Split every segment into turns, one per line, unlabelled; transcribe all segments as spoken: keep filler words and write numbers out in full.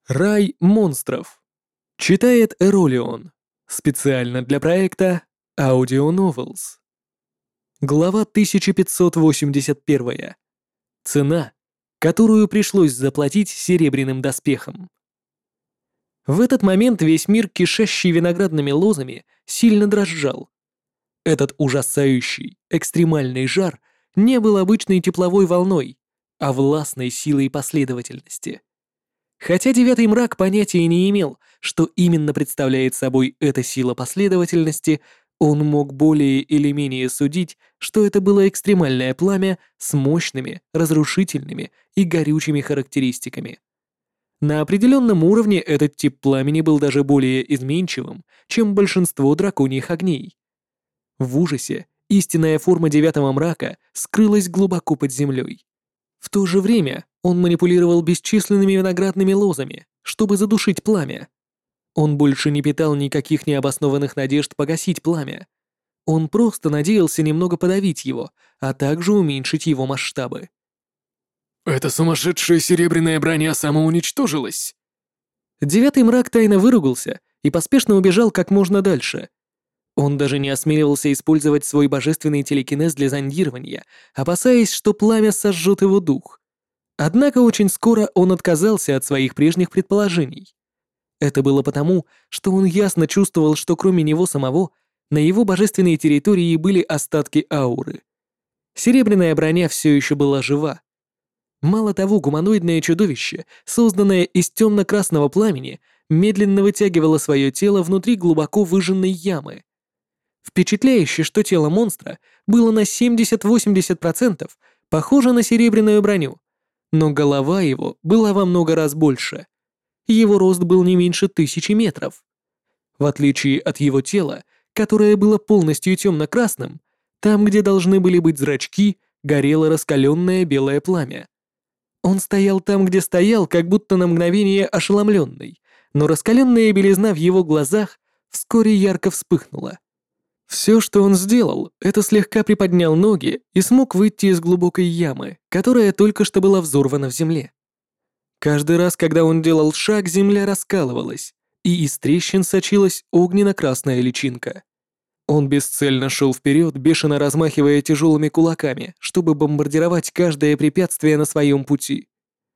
Рай монстров. Читает Эролион. Специально для проекта Audio Novels. Глава тысяча пятьсот восемьдесят один. Цена, которую пришлось заплатить серебряным доспехом. В этот момент весь мир, кишащий виноградными лозами, сильно дрожал. Этот ужасающий, экстремальный жар не был обычной тепловой волной, а властной силой последовательности. Хотя Девятый Мрак понятия не имел, что именно представляет собой эта сила последовательности, он мог более или менее судить, что это было экстремальное пламя с мощными, разрушительными и горючими характеристиками. На определенном уровне этот тип пламени был даже более изменчивым, чем большинство драконьих огней. В ужасе истинная форма Девятого Мрака скрылась глубоко под землей. В то же время он манипулировал бесчисленными виноградными лозами, чтобы задушить пламя. Он больше не питал никаких необоснованных надежд погасить пламя. Он просто надеялся немного подавить его, а также уменьшить его масштабы.
«Эта сумасшедшая серебряная броня самоуничтожилась!»
Девятый Мрак тайно выругался и поспешно убежал как можно дальше. Он даже не осмеливался использовать свой божественный телекинез для зондирования, опасаясь, что пламя сожжет его дух. Однако очень скоро он отказался от своих прежних предположений. Это было потому, что он ясно чувствовал, что кроме него самого, на его божественной территории были остатки ауры. Серебряная броня все еще была жива. Мало того, гуманоидное чудовище, созданное из темно-красного пламени, медленно вытягивало свое тело внутри глубоко выжженной ямы. Впечатляюще, что тело монстра было на семьдесят-восемьдесят процентов похоже на серебряную броню, но голова его была во много раз больше. Его рост был не меньше тысячи метров. В отличие от его тела, которое было полностью темно-красным, там, где должны были быть зрачки, горело раскаленное белое пламя. Он стоял там, где стоял, как будто на мгновение ошеломленный, но раскаленная белизна в его глазах вскоре ярко вспыхнула. Все, что он сделал, это слегка приподнял ноги и смог выйти из глубокой ямы, которая только что была взорвана в земле. Каждый раз, когда он делал шаг, земля раскалывалась, и из трещин сочилась огненно-красная личинка. Он бесцельно шел вперед, бешено размахивая тяжелыми кулаками, чтобы бомбардировать каждое препятствие на своем пути.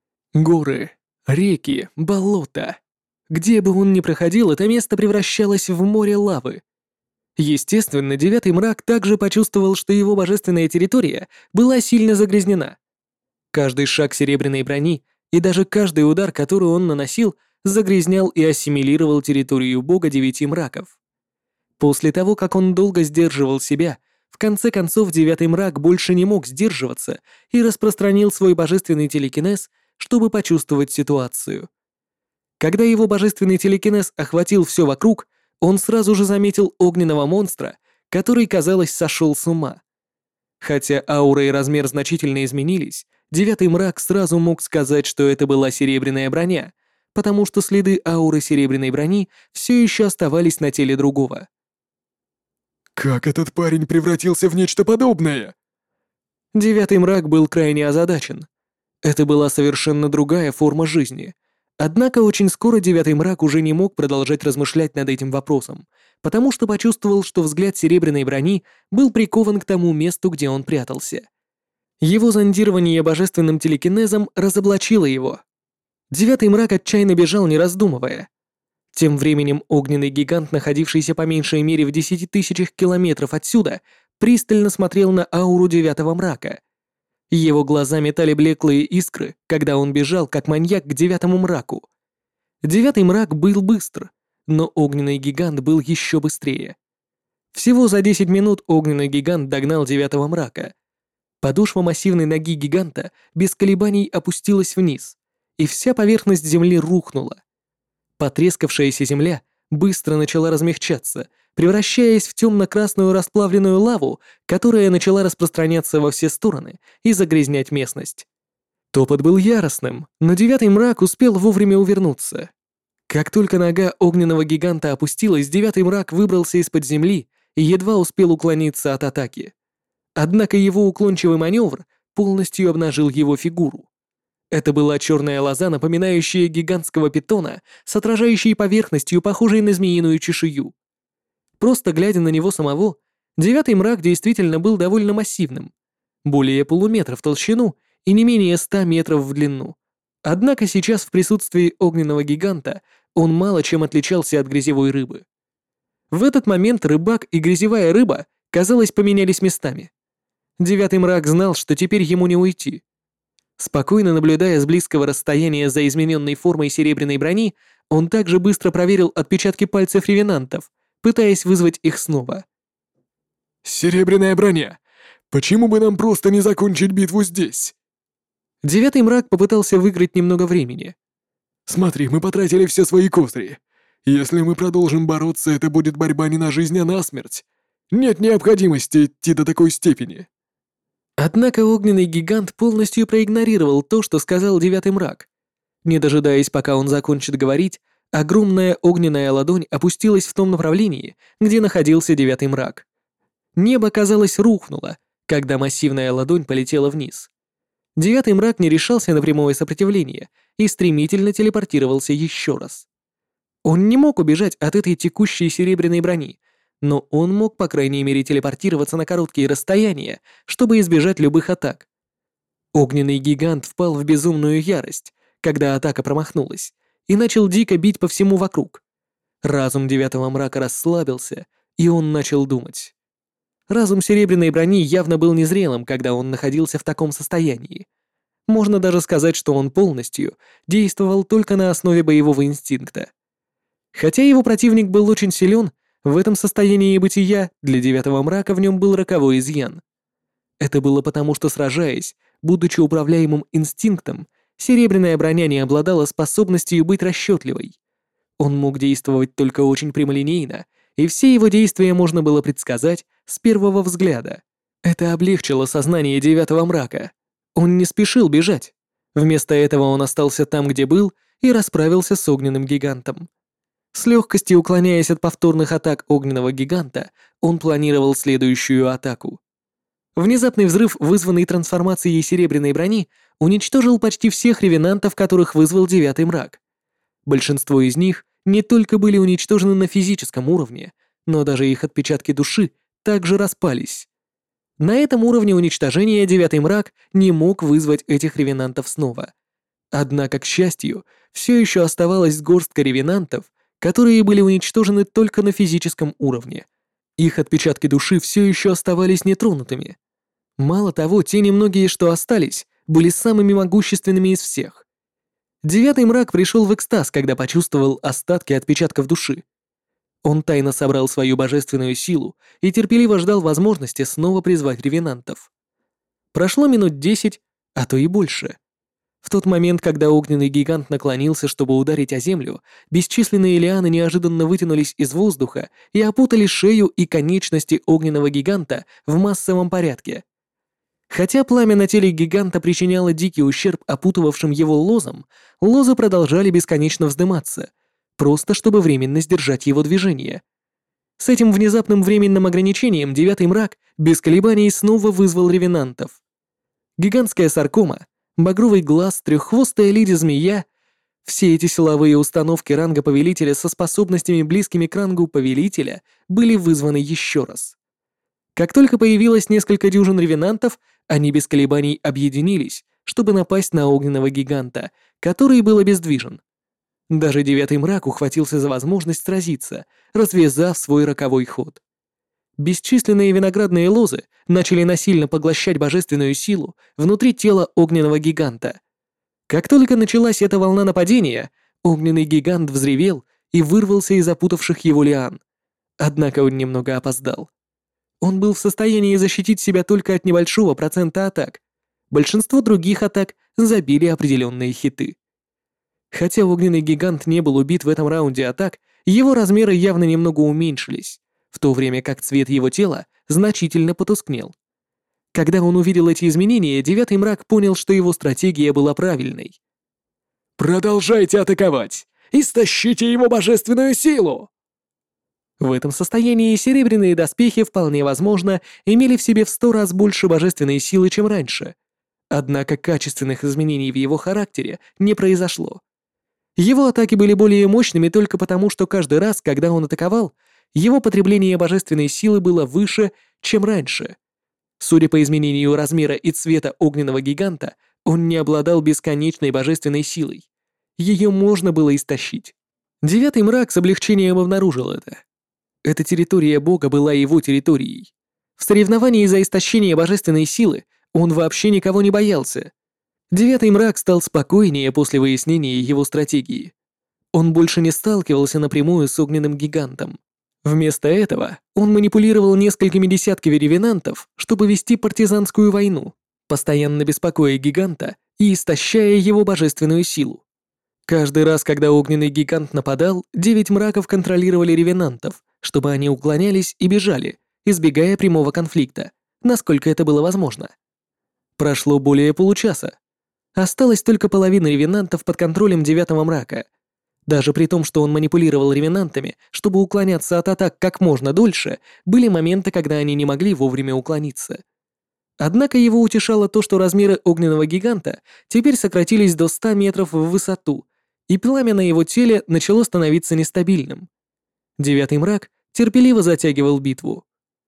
Горы, реки, болота. Где бы он ни проходил, это место превращалось в море лавы. Естественно, Девятый Мрак также почувствовал, что его божественная территория была сильно загрязнена. Каждый шаг серебряной брони и даже каждый удар, который он наносил, загрязнял и ассимилировал территорию бога Девяти Мраков. После того, как он долго сдерживал себя, в конце концов Девятый Мрак больше не мог сдерживаться и распространил свой божественный телекинез, чтобы почувствовать ситуацию. Когда его божественный телекинез охватил все вокруг, он сразу же заметил огненного монстра, который, казалось, сошел с ума. Хотя аура и размер значительно изменились, Девятый Мрак сразу мог сказать, что это была серебряная броня, потому что следы ауры серебряной брони все еще оставались на теле другого.
«Как этот парень превратился в нечто подобное?»
Девятый Мрак был крайне озадачен. Это была совершенно другая форма жизни. Однако очень скоро Девятый Мрак уже не мог продолжать размышлять над этим вопросом, потому что почувствовал, что взгляд серебряной брони был прикован к тому месту, где он прятался. Его зондирование божественным телекинезом разоблачило его. Девятый Мрак отчаянно бежал, не раздумывая. Тем временем огненный гигант, находившийся по меньшей мере в десяти тысячах километров отсюда, пристально смотрел на ауру Девятого Мрака. Его глаза метали блеклые искры, когда он бежал, как маньяк, к Девятому Мраку. Девятый Мрак был быстр, но огненный гигант был еще быстрее. Всего за десять минут огненный гигант догнал Девятого Мрака. Подошва массивной ноги гиганта без колебаний опустилась вниз, и вся поверхность земли рухнула. Потрескавшаяся земля быстро начала размягчаться, превращаясь в темно-красную расплавленную лаву, которая начала распространяться во все стороны и загрязнять местность. Топот был яростным, но Девятый Мрак успел вовремя увернуться. Как только нога огненного гиганта опустилась, Девятый Мрак выбрался из-под земли и едва успел уклониться от атаки. Однако его уклончивый маневр полностью обнажил его фигуру. Это была черная лоза, напоминающая гигантского питона с отражающей поверхностью, похожей на змеиную чешую. Просто глядя на него самого, девятый мрак действительно был довольно массивным, более полуметра в толщину и не менее ста метров в длину. Однако сейчас в присутствии огненного гиганта он мало чем отличался от грязевой рыбы. В этот момент рыбак и грязевая рыба, казалось, поменялись местами. Девятый мрак знал, что теперь ему не уйти. Спокойно наблюдая с близкого расстояния за измененной формой серебряной брони, он также быстро проверил отпечатки пальцев ревенантов, пытаясь вызвать их снова.
«Серебряная броня! Почему бы нам просто не закончить битву здесь?»
Девятый мрак попытался выиграть немного времени.
«Смотри, мы потратили все свои козыри. Если мы продолжим бороться, это будет борьба не на жизнь, а на смерть. Нет необходимости идти до такой степени».
Однако огненный гигант полностью проигнорировал то, что сказал девятый мрак. Не дожидаясь, пока он закончит говорить, огромная огненная ладонь опустилась в том направлении, где находился девятый мрак. Небо, казалось, рухнуло, когда массивная ладонь полетела вниз. Девятый мрак не решался на прямое сопротивление и стремительно телепортировался еще раз. Он не мог убежать от этой текущей серебряной брони, но он мог, по крайней мере, телепортироваться на короткие расстояния, чтобы избежать любых атак. Огненный гигант впал в безумную ярость, когда атака промахнулась, и начал дико бить по всему вокруг. Разум девятого мрака расслабился, и он начал думать. Разум серебряной брони явно был незрелым, когда он находился в таком состоянии. Можно даже сказать, что он полностью действовал только на основе боевого инстинкта. Хотя его противник был очень силен, в этом состоянии бытия для девятого мрака в нем был роковой изъян. Это было потому, что, сражаясь, будучи управляемым инстинктом, серебряная броня не обладала способностью быть расчетливой. Он мог действовать только очень прямолинейно, и все его действия можно было предсказать с первого взгляда. Это облегчило сознание девятого мрака. Он не спешил бежать. Вместо этого он остался там, где был, и расправился с огненным гигантом. С легкостью уклоняясь от повторных атак огненного гиганта, он планировал следующую атаку. Внезапный взрыв, вызванный трансформацией серебряной брони, уничтожил почти всех ревенантов, которых вызвал девятый мрак. Большинство из них не только были уничтожены на физическом уровне, но даже их отпечатки души также распались. На этом уровне уничтожения девятый мрак не мог вызвать этих ревенантов снова. Однако, к счастью, все еще оставалась горстка ревенантов, которые были уничтожены только на физическом уровне. Их отпечатки души все еще оставались нетронутыми. Мало того, те немногие, что остались, были самыми могущественными из всех. Девятый мрак пришел в экстаз, когда почувствовал остатки отпечатков души. Он тайно собрал свою божественную силу и терпеливо ждал возможности снова призвать ревенантов. Прошло минут десять, а то и больше. В тот момент, когда огненный гигант наклонился, чтобы ударить о землю, бесчисленные лианы неожиданно вытянулись из воздуха и опутали шею и конечности огненного гиганта в массовом порядке. Хотя пламя на теле гиганта причиняло дикий ущерб опутывавшим его лозам, лозы продолжали бесконечно вздыматься, просто чтобы временно сдержать его движение. С этим внезапным временным ограничением девятый мрак без колебаний снова вызвал ревенантов. Гигантская саркома, багровый глаз, треххвостая леди-змея — все эти силовые установки ранга повелителя со способностями, близкими к рангу повелителя, были вызваны еще раз. Как только появилось несколько дюжин ревенантов, они без колебаний объединились, чтобы напасть на огненного гиганта, который был обездвижен. Даже девятый мрак ухватился за возможность сразиться, развязав свой роковой ход. Бесчисленные виноградные лозы начали насильно поглощать божественную силу внутри тела огненного гиганта. Как только началась эта волна нападения, огненный гигант взревел и вырвался из запутавших его лиан. Однако он немного опоздал. Он был в состоянии защитить себя только от небольшого процента атак. Большинство других атак забили определенные хиты. Хотя огненный гигант не был убит в этом раунде атак, его размеры явно немного уменьшились, в то время как цвет его тела значительно потускнел. Когда он увидел эти изменения, девятый мрак понял, что его стратегия была правильной.
«Продолжайте атаковать! Истощите его божественную силу!»
В этом состоянии серебряные доспехи, вполне возможно, имели в себе в сто раз больше божественной силы, чем раньше. Однако качественных изменений в его характере не произошло. Его атаки были более мощными только потому, что каждый раз, когда он атаковал, его потребление божественной силы было выше, чем раньше. Судя по изменению размера и цвета огненного гиганта, он не обладал бесконечной божественной силой. Ее можно было истощить. Девятый мрак с облегчением обнаружил это. Эта территория бога была его территорией. В соревновании за истощение божественной силы он вообще никого не боялся. Девятый мрак стал спокойнее после выяснения его стратегии. Он больше не сталкивался напрямую с огненным гигантом. Вместо этого он манипулировал несколькими десятками ревенантов, чтобы вести партизанскую войну, постоянно беспокоя гиганта и истощая его божественную силу. Каждый раз, когда огненный гигант нападал, девять мраков контролировали ревенантов, чтобы они уклонялись и бежали, избегая прямого конфликта, насколько это было возможно. Прошло более получаса. Осталась только половина ревенантов под контролем девятого мрака. Даже при том, что он манипулировал ревенантами, чтобы уклоняться от атак как можно дольше, были моменты, когда они не могли вовремя уклониться. Однако его утешало то, что размеры огненного гиганта теперь сократились до ста метров в высоту, и пламя на его теле начало становиться нестабильным. Девятый мрак терпеливо затягивал битву.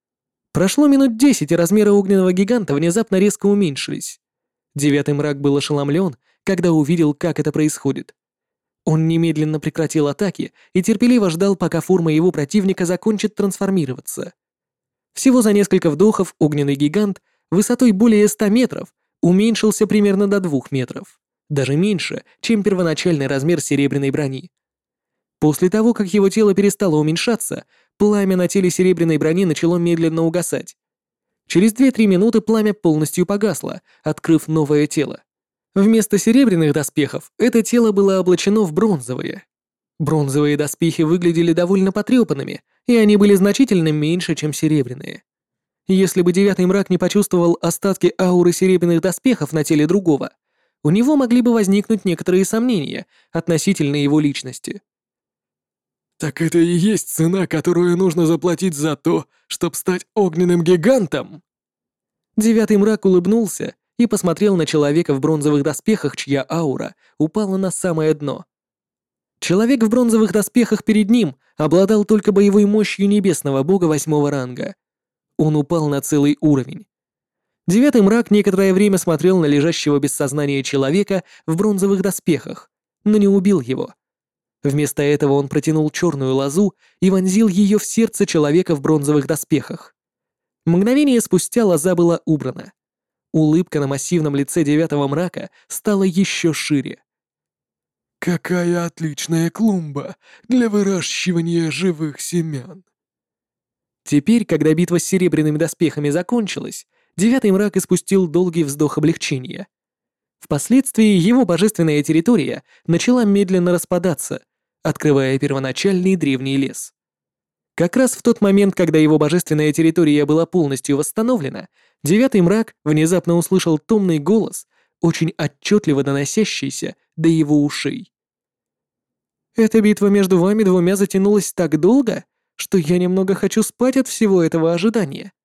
Прошло минут десять, и размеры огненного гиганта внезапно резко уменьшились. Девятый мрак был ошеломлен, когда увидел, как это происходит. Он немедленно прекратил атаки и терпеливо ждал, пока форма его противника закончит трансформироваться. Всего за несколько вдохов огненный гигант высотой более ста метров уменьшился примерно до двух метров, даже меньше, чем первоначальный размер серебряной брони. После того, как его тело перестало уменьшаться, пламя на теле серебряной брони начало медленно угасать. Через две-три минуты пламя полностью погасло, открыв новое тело. Вместо серебряных доспехов это тело было облачено в бронзовые. Бронзовые доспехи выглядели довольно потрепанными, и они были значительно меньше, чем серебряные. Если бы девятый мрак не почувствовал остатки ауры серебряных доспехов на теле другого, у него могли бы возникнуть некоторые сомнения относительно его личности.
«Так это и есть цена, которую нужно заплатить за то, чтобы стать огненным гигантом?»
Девятый мрак улыбнулся и посмотрел на человека в бронзовых доспехах, чья аура упала на самое дно. Человек в бронзовых доспехах перед ним обладал только боевой мощью небесного бога восьмого ранга. Он упал на целый уровень. Девятый мрак некоторое время смотрел на лежащего без сознания человека в бронзовых доспехах, но не убил его. Вместо этого он протянул черную лозу и вонзил ее в сердце человека в бронзовых доспехах. Мгновение спустя лоза была убрана. Улыбка на массивном лице девятого мрака стала еще шире.
«Какая отличная клумба для выращивания живых семян!»
Теперь, когда битва с серебряными доспехами закончилась, девятый мрак испустил долгий вздох облегчения. Впоследствии его божественная территория начала медленно распадаться, открывая первоначальный древний лес. Как раз в тот момент, когда его божественная территория была полностью восстановлена, девятый мрак внезапно услышал томный голос, очень отчетливо доносящийся до его ушей. «Эта битва между вами двумя затянулась так долго, что я немного хочу спать от всего этого ожидания.